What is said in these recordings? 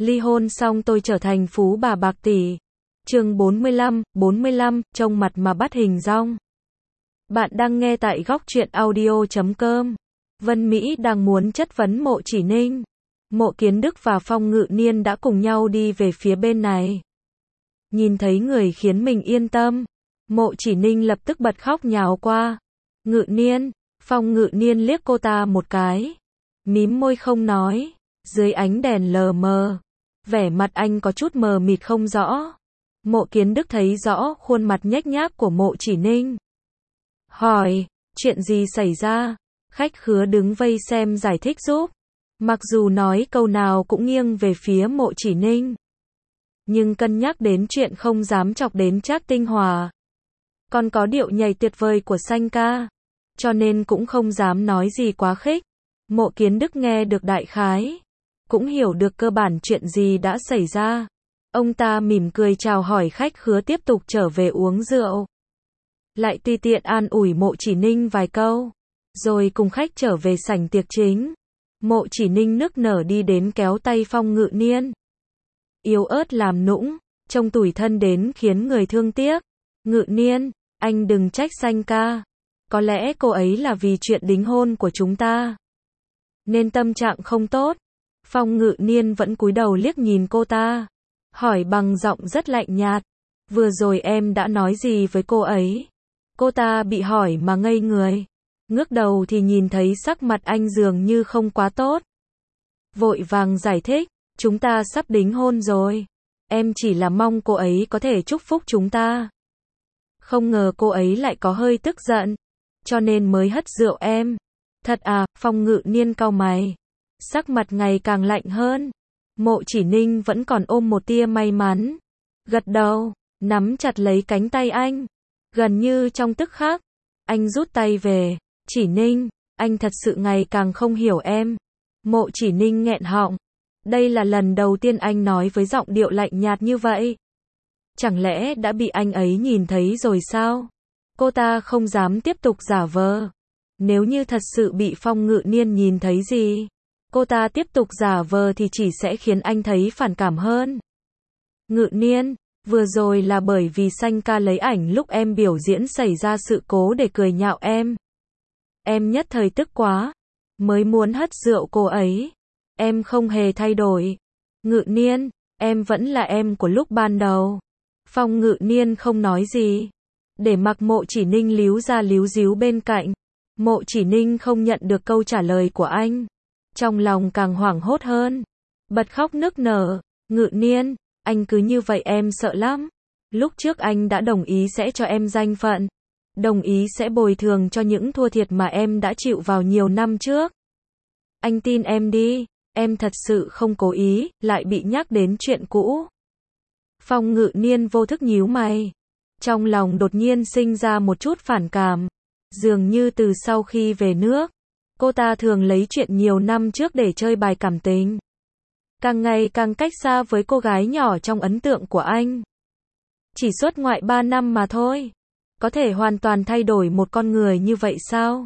Ly hôn xong tôi trở thành phú bà bạc tỷ. Chương 45, trông mặt mà bắt hình dong. Bạn đang nghe tại góc truyện audio.com. Vân Mỹ đang muốn chất vấn Mộ Chỉ Ninh. Mộ Kiến Đức và Phong Ngự Niên đã cùng nhau đi về phía bên này. Nhìn thấy người khiến mình yên tâm, Mộ Chỉ Ninh lập tức bật khóc nhào qua. Ngự Niên, Phong Ngự Niên liếc cô ta một cái, mím môi không nói. Dưới ánh đèn lờ mờ, vẻ mặt anh có chút mờ mịt không rõ. Mộ Kiến Đức thấy rõ khuôn mặt nhếch nhác của Mộ Chỉ Ninh. Hỏi, chuyện gì xảy ra? Khách khứa đứng vây xem giải thích giúp. Mặc dù nói câu nào cũng nghiêng về phía Mộ Chỉ Ninh, nhưng cân nhắc đến chuyện không dám chọc đến Trác Tinh Hòa, còn có điệu nhảy tuyệt vời của Sanh ca, cho nên cũng không dám nói gì quá khích. Mộ Kiến Đức nghe được đại khái, cũng hiểu được cơ bản chuyện gì đã xảy ra. Ông ta mỉm cười chào hỏi khách khứa tiếp tục trở về uống rượu. Lại tùy tiện an ủi Mộ Chỉ Ninh vài câu, rồi cùng khách trở về sảnh tiệc chính. Mộ Chỉ Ninh nức nở đi đến kéo tay Phong Ngự Niên. Yếu ớt làm nũng, trông tủi thân đến khiến người thương tiếc. Ngự Niên, anh đừng trách Sanh ca. Có lẽ cô ấy là vì chuyện đính hôn của chúng ta, nên tâm trạng không tốt. Phong Ngự Niên vẫn cúi đầu liếc nhìn cô ta, hỏi bằng giọng rất lạnh nhạt. Vừa rồi em đã nói gì với cô ấy? Cô ta bị hỏi mà ngây người. Ngước đầu thì nhìn thấy sắc mặt anh dường như không quá tốt. Vội vàng giải thích, chúng ta sắp đính hôn rồi. Em chỉ là mong cô ấy có thể chúc phúc chúng ta. Không ngờ cô ấy lại có hơi tức giận, cho nên mới hất rượu em. Thật à? Phong Ngự Niên cau mày, sắc mặt ngày càng lạnh hơn. Mộ Chỉ Ninh vẫn còn ôm một tia may mắn, gật đầu, nắm chặt lấy cánh tay anh. Gần như trong tức khắc, anh rút tay về. Chỉ Ninh, anh thật sự ngày càng không hiểu em. Mộ Chỉ Ninh nghẹn họng. Đây là lần đầu tiên anh nói với giọng điệu lạnh nhạt như vậy. Chẳng lẽ đã bị anh ấy nhìn thấy rồi sao? Cô ta không dám tiếp tục giả vờ. Nếu như thật sự bị Phong Ngự Niên nhìn thấy gì, cô ta tiếp tục giả vờ thì chỉ sẽ khiến anh thấy phản cảm hơn. Ngự Niên, vừa rồi là bởi vì Sanh ca lấy ảnh lúc em biểu diễn xảy ra sự cố để cười nhạo em. Em nhất thời tức quá, mới muốn hất rượu cô ấy. Em không hề thay đổi. Ngự Niên, em vẫn là em của lúc ban đầu. Phong Ngự Niên không nói gì, để mặc Mộ Chỉ Ninh líu ra líu díu bên cạnh. Mộ Chỉ Ninh không nhận được câu trả lời của anh, trong lòng càng hoảng hốt hơn, bật khóc nức nở. Ngự Niên, anh cứ như vậy em sợ lắm. Lúc trước anh đã đồng ý sẽ cho em danh phận, đồng ý sẽ bồi thường cho những thua thiệt mà em đã chịu vào nhiều năm trước. Anh tin em đi, em thật sự không cố ý, lại bị nhắc đến chuyện cũ. Phong Ngự Niên vô thức nhíu mày, trong lòng đột nhiên sinh ra một chút phản cảm. Dường như từ sau khi về nước, cô ta thường lấy chuyện nhiều năm trước để chơi bài cảm tình, càng ngày càng cách xa với cô gái nhỏ trong ấn tượng của anh. Chỉ xuất ngoại 3 năm mà thôi, có thể hoàn toàn thay đổi một con người như vậy sao?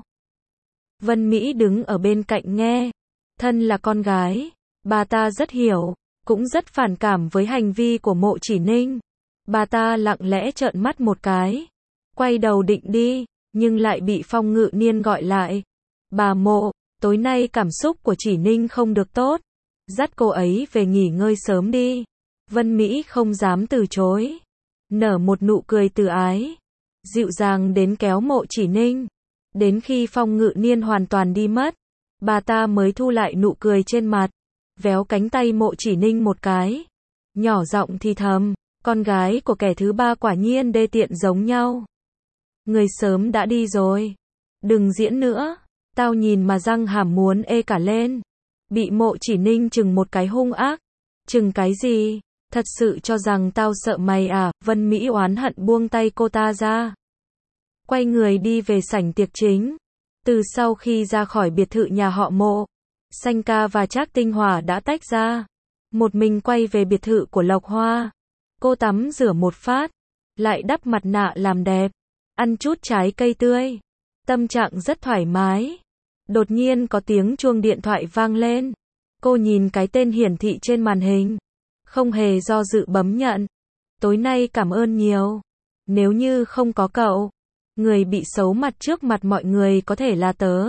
Vân Mỹ đứng ở bên cạnh nghe, thân là con gái, bà ta rất hiểu, cũng rất phản cảm với hành vi của Mộ Chỉ Ninh. Bà ta lặng lẽ trợn mắt một cái, quay đầu định đi, nhưng lại bị Phong Ngự Niên gọi lại. Bà Mộ, tối nay cảm xúc của Chỉ Ninh không được tốt, dắt cô ấy về nghỉ ngơi sớm đi. Vân Mỹ không dám từ chối, nở một nụ cười từ ái, dịu dàng đến kéo Mộ Chỉ Ninh. Đến khi Phong Ngự Niên hoàn toàn đi mất, bà ta mới thu lại nụ cười trên mặt, véo cánh tay Mộ Chỉ Ninh một cái, nhỏ giọng thì thầm, con gái của kẻ thứ ba quả nhiên đê tiện giống nhau. Người sớm đã đi rồi, đừng diễn nữa, tao nhìn mà răng hàm muốn ê cả lên. Bị Mộ Chỉ Ninh chừng một cái hung ác. Chừng cái gì? Thật sự cho rằng tao sợ mày à? Vân Mỹ oán hận buông tay cô ta ra, quay người đi về sảnh tiệc chính. Từ sau khi ra khỏi biệt thự nhà họ Mộ, Sanh ca và Trác Tinh Hòa đã tách ra, một mình quay về biệt thự của Lộc Hoa. Cô tắm rửa một phát, lại đắp mặt nạ làm đẹp, ăn chút trái cây tươi, tâm trạng rất thoải mái. Đột nhiên có tiếng chuông điện thoại vang lên. Cô nhìn cái tên hiển thị trên màn hình, không hề do dự bấm nhận. Tối nay cảm ơn nhiều. Nếu như không có cậu, người bị xấu mặt trước mặt mọi người có thể là tớ.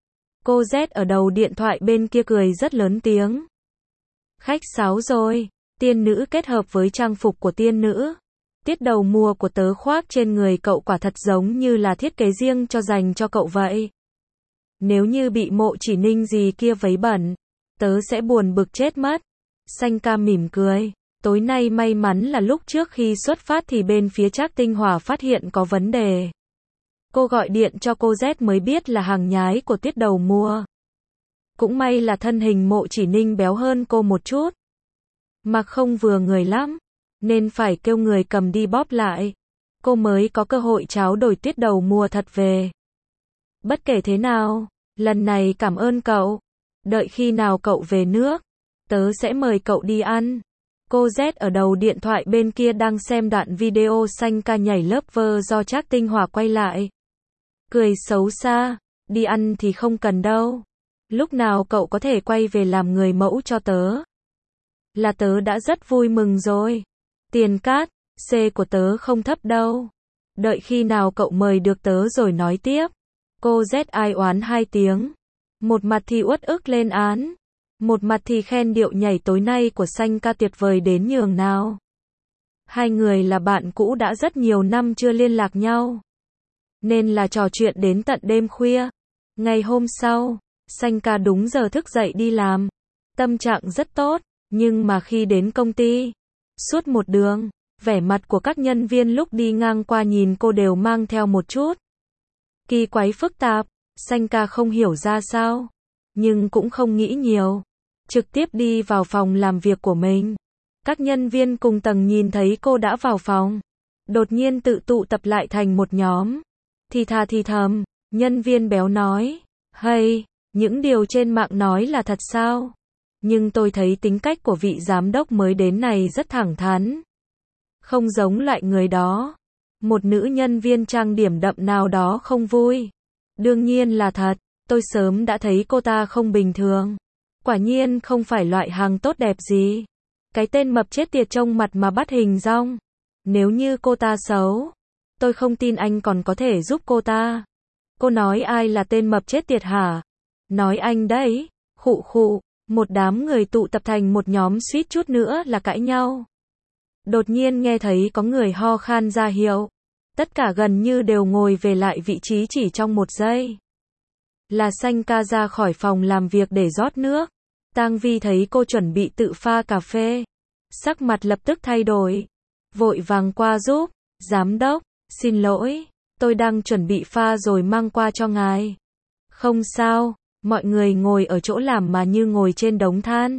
Cô Z ở đầu điện thoại bên kia cười rất lớn tiếng. Khách sáo rồi, tiên nữ kết hợp với trang phục của tiên nữ. Tiết đầu mùa của tớ khoác trên người cậu quả thật giống như là thiết kế riêng dành cho cậu vậy. Nếu như bị Mộ Chỉ Ninh gì kia vấy bẩn, tớ sẽ buồn bực chết mất. Xanh ca mỉm cười. Tối nay may mắn là lúc trước khi xuất phát thì bên phía Trác Tinh Hòa phát hiện có vấn đề. Cô gọi điện cho cô Z mới biết là hàng nhái của tiết đầu mùa. Cũng may là thân hình Mộ Chỉ Ninh béo hơn cô một chút. Mặc không vừa người lắm, nên phải kêu người cầm đi bóp lại. Cô mới có cơ hội tráo đổi tiết đầu mùa thật về. Bất kể thế nào, lần này cảm ơn cậu. Đợi khi nào cậu về nước, tớ sẽ mời cậu đi ăn. Cô Z ở đầu điện thoại bên kia đang xem đoạn video xanh ca nhảy lớp vơ do Trác Tinh Hòa quay lại. Cười xấu xa, đi ăn thì không cần đâu. Lúc nào cậu có thể quay về làm người mẫu cho tớ, là tớ đã rất vui mừng rồi. Tiền cát, C của tớ không thấp đâu. Đợi khi nào cậu mời được tớ rồi nói tiếp. Cô Z ai oán hai tiếng. Một mặt thì uất ức lên án, một mặt thì khen điệu nhảy tối nay của xanh ca tuyệt vời đến nhường nào. Hai người là bạn cũ đã rất nhiều năm chưa liên lạc nhau, nên là trò chuyện đến tận đêm khuya. Ngày hôm sau, xanh ca đúng giờ thức dậy đi làm. Tâm trạng rất tốt, nhưng mà khi đến công ty, suốt một đường, vẻ mặt của các nhân viên lúc đi ngang qua nhìn cô đều mang theo một chút kỳ quái phức tạp. Xanh ca không hiểu ra sao, nhưng cũng không nghĩ nhiều, trực tiếp đi vào phòng làm việc của mình. Các nhân viên cùng tầng nhìn thấy cô đã vào phòng, đột nhiên tự tụ tập lại thành một nhóm. Thì thà thì thầm, nhân viên béo nói, hey, những điều trên mạng nói là thật sao? Nhưng tôi thấy tính cách của vị giám đốc mới đến này rất thẳng thắn, không giống loại người đó. Một nữ nhân viên trang điểm đậm nào đó không vui. Đương nhiên là thật, tôi sớm đã thấy cô ta không bình thường. Quả nhiên không phải loại hàng tốt đẹp gì. Cái tên mập chết tiệt trông mặt mà bắt hình dong. Nếu như cô ta xấu, tôi không tin anh còn có thể giúp cô ta. Cô nói ai là tên mập chết tiệt hả? Nói anh đấy. Khụ khụ, một đám người tụ tập thành một nhóm suýt chút nữa là cãi nhau. Đột nhiên nghe thấy có người ho khan ra hiệu. Tất cả gần như đều ngồi về lại vị trí chỉ trong một giây. Là xanh ca ra khỏi phòng làm việc để rót nước. Tang Vi thấy cô chuẩn bị tự pha cà phê, sắc mặt lập tức thay đổi. Vội vàng qua giúp. Giám đốc, xin lỗi, tôi đang chuẩn bị pha rồi mang qua cho ngài. Không sao, mọi người ngồi ở chỗ làm mà như ngồi trên đống than.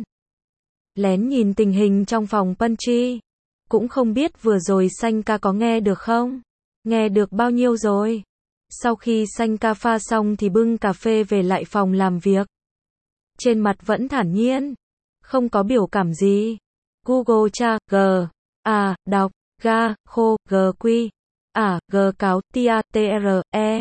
Lén nhìn tình hình trong phòng Punchy. Cũng không biết vừa rồi xanh ca có nghe được không? Nghe được bao nhiêu rồi? Sau khi xanh ca pha xong thì bưng cà phê về lại phòng làm việc. Trên mặt vẫn thản nhiên, không có biểu cảm gì. Google tra, G, A, đọc, ga, khô, G quy, A, G cáo, tia, TR, E.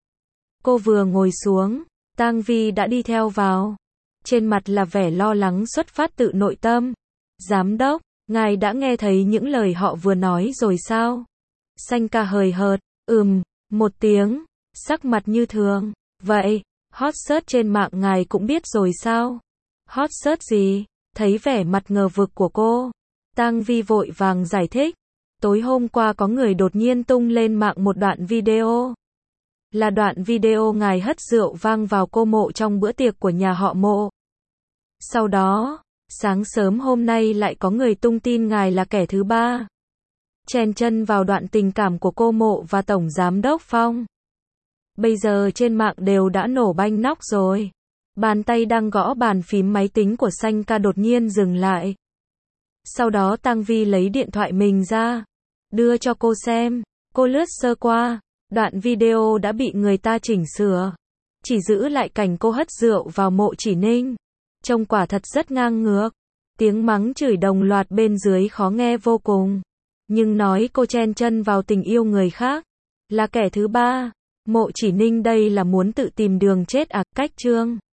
Cô vừa ngồi xuống, Tang Vi đã đi theo vào. Trên mặt là vẻ lo lắng xuất phát từ nội tâm. Giám đốc, ngài đã nghe thấy những lời họ vừa nói rồi sao? Xanh ca hời hợt, một tiếng, sắc mặt như thường. Vậy, hot search trên mạng ngài cũng biết rồi sao? Hot search gì? Thấy vẻ mặt ngờ vực của cô, Tang Vi vội vàng giải thích. Tối hôm qua có người đột nhiên tung lên mạng một đoạn video. Là đoạn video ngài hất rượu vang vào cô Mộ trong bữa tiệc của nhà họ Mộ. Sau đó, sáng sớm hôm nay lại có người tung tin ngài là kẻ thứ ba, chen chân vào đoạn tình cảm của cô Mộ và Tổng Giám đốc Phong. Bây giờ trên mạng đều đã nổ banh nóc rồi. Bàn tay đang gõ bàn phím máy tính của xanh ca đột nhiên dừng lại. Sau đó Tang Vi lấy điện thoại mình ra, đưa cho cô xem. Cô lướt sơ qua, đoạn video đã bị người ta chỉnh sửa, chỉ giữ lại cảnh cô hất rượu vào Mộ Chỉ Ninh. Trông quả thật rất ngang ngược. Tiếng mắng chửi đồng loạt bên dưới khó nghe vô cùng. Nhưng nói cô chen chân vào tình yêu người khác, là kẻ thứ ba. Mộ Chỉ Ninh đây là muốn tự tìm đường chết à? Cách chương